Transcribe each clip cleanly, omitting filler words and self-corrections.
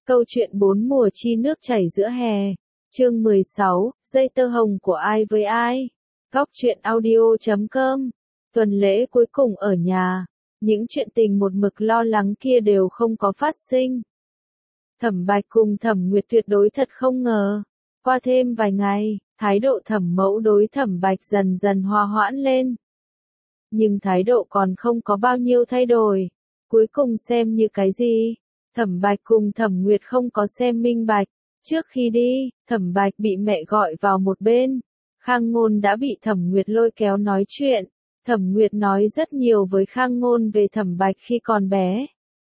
Câu chuyện bốn mùa chi nước chảy giữa hè. Chương 16, dây tơ hồng của ai với ai. Góc truyện audio.com. Tuần lễ cuối cùng ở nhà, những chuyện tình một mực lo lắng kia đều không có phát sinh. Thẩm Bạch cùng Thẩm Nguyệt tuyệt đối thật không ngờ. Qua thêm vài ngày, thái độ Thẩm Mẫu đối Thẩm Bạch dần dần hòa hoãn lên. Nhưng thái độ còn không có bao nhiêu thay đổi. Cuối cùng xem như cái gì? Thẩm Bạch cùng Thẩm Nguyệt không có xem minh bạch. Trước khi đi, Thẩm Bạch bị mẹ gọi vào một bên. Khang Ngôn đã bị Thẩm Nguyệt lôi kéo nói chuyện. Thẩm Nguyệt nói rất nhiều với Khang Ngôn về Thẩm Bạch khi còn bé.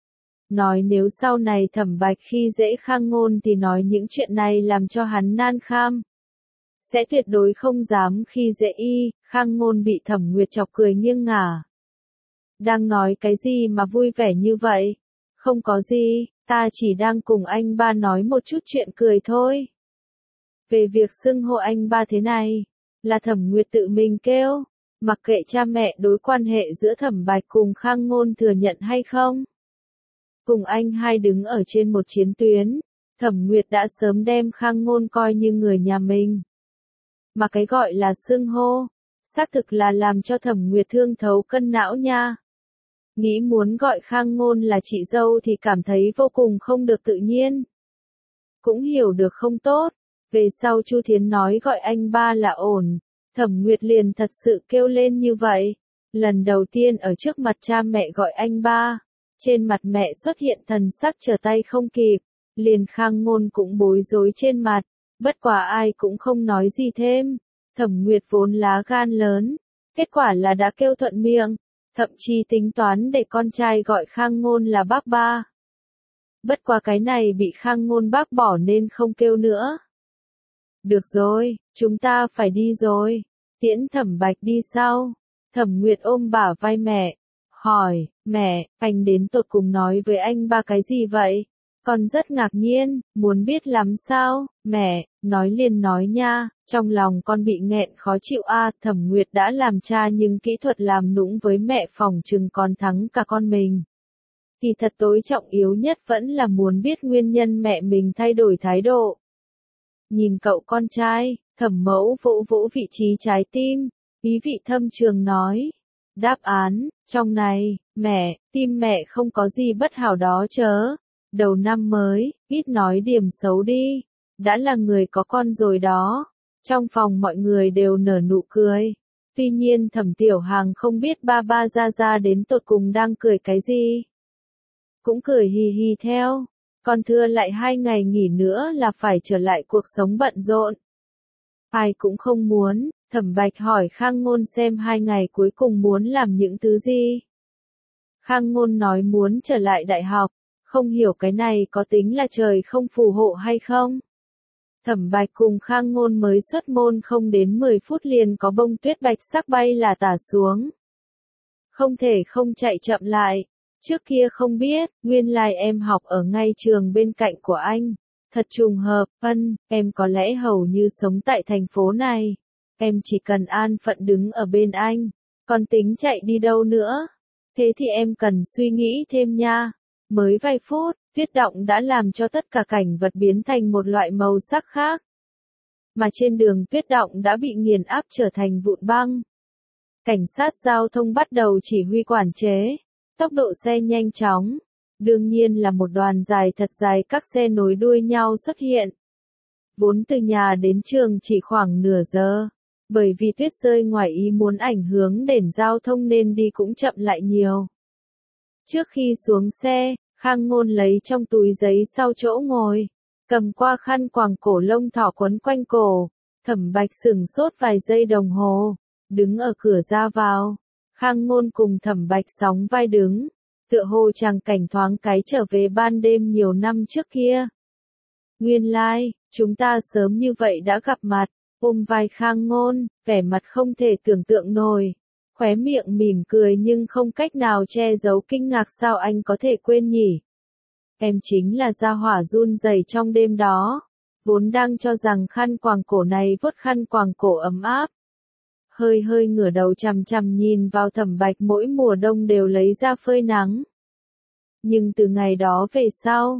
Nói nếu sau này Thẩm Bạch khi dễ Khang Ngôn thì nói những chuyện này làm cho hắn nan kham. Sẽ tuyệt đối không dám khi dễ y. Khang Ngôn bị Thẩm Nguyệt chọc cười nghiêng ngả. Đang nói cái gì mà vui vẻ như vậy? Không có gì, ta chỉ đang cùng anh ba nói một chút chuyện cười thôi. Về việc xưng hô anh ba thế này, là Thẩm Nguyệt tự mình kêu, mặc kệ cha mẹ đối quan hệ giữa Thẩm Bạch cùng Khang Ngôn thừa nhận hay không. Cùng anh hai đứng ở trên một chiến tuyến, Thẩm Nguyệt đã sớm đem Khang Ngôn coi như người nhà mình. Mà cái gọi là xưng hô, xác thực là làm cho Thẩm Nguyệt thương thấu cân não nha. Nghĩ muốn gọi Khang Ngôn là chị dâu thì cảm thấy vô cùng không được tự nhiên. Cũng hiểu được không tốt, về sau Chu Thiến nói gọi anh ba là ổn, Thẩm Nguyệt liền thật sự kêu lên như vậy. Lần đầu tiên ở trước mặt cha mẹ gọi anh ba, trên mặt mẹ xuất hiện thần sắc trở tay không kịp, liền Khang Ngôn cũng bối rối trên mặt, bất quả ai cũng không nói gì thêm. Thẩm Nguyệt vốn lá gan lớn, kết quả là đã kêu thuận miệng. Thậm chí tính toán để con trai gọi Khang Ngôn là bác ba. Bất qua cái này bị Khang Ngôn bác bỏ nên không kêu nữa. Được rồi, chúng ta phải đi rồi. Tiễn Thẩm Bạch đi sau. Thẩm Nguyệt ôm bả vai mẹ. Hỏi, mẹ, anh đến tột cùng nói với anh ba cái gì vậy? Con rất ngạc nhiên, muốn biết lắm sao? Mẹ, nói liền nói nha, trong lòng con bị nghẹn khó chịu a. Thẩm Nguyệt đã làm cha nhưng kỹ thuật làm nũng với mẹ phỏng chừng còn thắng cả con mình. Thì thật tối trọng yếu nhất vẫn là muốn biết nguyên nhân mẹ mình thay đổi thái độ. Nhìn cậu con trai, Thẩm Mẫu vỗ vỗ vị trí trái tim, ý vị thâm trường nói. Đáp án, trong này, mẹ, tim mẹ không có gì bất hảo đó chớ. Đầu năm mới, ít nói điểm xấu đi. Đã là người có con rồi đó. Trong phòng mọi người đều nở nụ cười. Tuy nhiên Thẩm Tiểu Hàng không biết ba ba ra ra đến tột cùng đang cười cái gì. Cũng cười hì hì theo. Còn thưa lại 2 ngày nghỉ nữa là phải trở lại cuộc sống bận rộn. Ai cũng không muốn. Thẩm Bạch hỏi Khang Ngôn xem 2 ngày cuối cùng muốn làm những thứ gì. Khang Ngôn nói muốn trở lại đại học. Không hiểu cái này có tính là trời không phù hộ hay không? Thẩm Bạch cùng Khang Ngôn mới xuất môn không đến 10 phút liền có bông tuyết bạch sắc bay là tả xuống. Không thể không chạy chậm lại. Trước kia không biết, nguyên lai em học ở ngay trường bên cạnh của anh. Thật trùng hợp, em có lẽ hầu như sống tại thành phố này. Em chỉ cần an phận đứng ở bên anh. Còn tính chạy đi đâu nữa? Thế thì em cần suy nghĩ thêm nha. Mới vài phút, tuyết động đã làm cho tất cả cảnh vật biến thành một loại màu sắc khác. Mà trên đường tuyết động đã bị nghiền áp trở thành vụn băng. Cảnh sát giao thông bắt đầu chỉ huy quản chế. Tốc độ xe nhanh chóng. Đương nhiên là một đoàn dài thật dài các xe nối đuôi nhau xuất hiện. Vốn từ nhà đến trường chỉ khoảng nửa giờ. Bởi vì tuyết rơi ngoài ý muốn ảnh hưởng đến giao thông nên đi cũng chậm lại nhiều. Trước khi xuống xe, Khang Ngôn lấy trong túi giấy sau chỗ ngồi, cầm qua khăn quàng cổ lông thỏ quấn quanh cổ. Thẩm Bạch sửng sốt vài giây đồng hồ, đứng ở cửa ra vào. Khang Ngôn cùng Thẩm Bạch sóng vai đứng, tựa hồ chàng cảnh thoáng cái trở về ban đêm nhiều năm trước kia. Nguyên lai, chúng ta sớm như vậy đã gặp mặt, ôm vai Khang Ngôn, vẻ mặt không thể tưởng tượng nổi. Khóe miệng mỉm cười nhưng không cách nào che giấu kinh ngạc sao anh có thể quên nhỉ. Em chính là gia hỏa run rẩy trong đêm đó. Vốn đang cho rằng khăn quàng cổ này vuốt khăn quàng cổ ấm áp. Hơi hơi ngửa đầu chằm chằm nhìn vào Thẩm Bạch mỗi mùa đông đều lấy ra phơi nắng. Nhưng từ ngày đó về sau,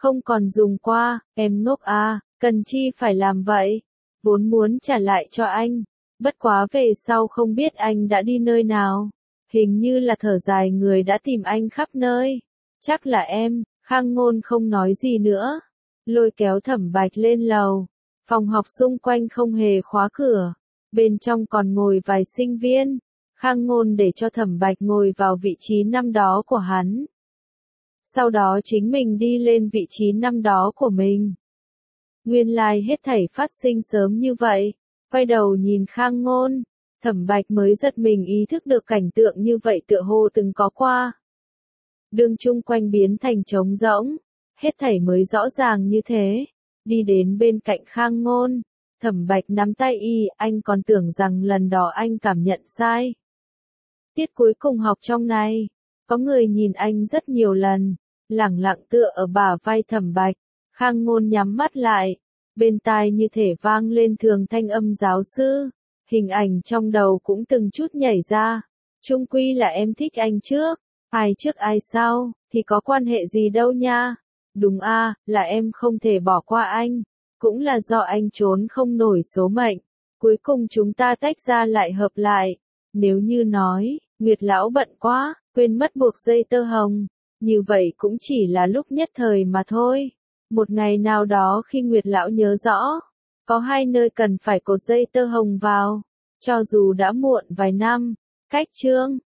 Không còn dùng qua, em ngốc à, cần chi phải làm vậy? Vốn muốn trả lại cho anh. Bất quá về sau không biết anh đã đi nơi nào. Hình như là thở dài người đã tìm anh khắp nơi. Chắc là em, Khang Ngôn không nói gì nữa. Lôi kéo Thẩm Bạch lên lầu. Phòng học xung quanh không hề khóa cửa. Bên trong còn ngồi vài sinh viên. Khang Ngôn để cho Thẩm Bạch ngồi vào vị trí năm đó của hắn. Sau đó chính mình đi lên vị trí năm đó của mình. Nguyên lai hết thảy phát sinh sớm như vậy. Quay đầu nhìn Khang Ngôn, Thẩm Bạch mới giật mình ý thức được cảnh tượng như vậy tựa hồ từng có qua. Đường chung quanh biến thành trống rỗng, hết thảy mới rõ ràng như thế. Đi đến bên cạnh Khang Ngôn, Thẩm Bạch nắm tay y, anh còn tưởng rằng lần đó anh cảm nhận sai. Tiết cuối cùng học trong này, có người nhìn anh rất nhiều lần, lẳng lặng tựa ở bả vai Thẩm Bạch. Khang Ngôn nhắm mắt lại, bên tai như thể vang lên thường thanh âm giáo sư, hình ảnh trong đầu cũng từng chút nhảy ra. Chung quy là em thích anh trước ai sau, thì có quan hệ gì đâu nha. Đúng a, là em không thể bỏ qua anh, cũng là do anh trốn không nổi số mệnh. Cuối cùng chúng ta tách ra lại hợp lại. Nếu như nói, Nguyệt lão bận quá, quên mất buộc dây tơ hồng, như vậy cũng chỉ là lúc nhất thời mà thôi. Một ngày nào đó khi Nguyệt lão nhớ rõ, có hai nơi cần phải cột dây tơ hồng vào, cho dù đã muộn vài năm, cách chương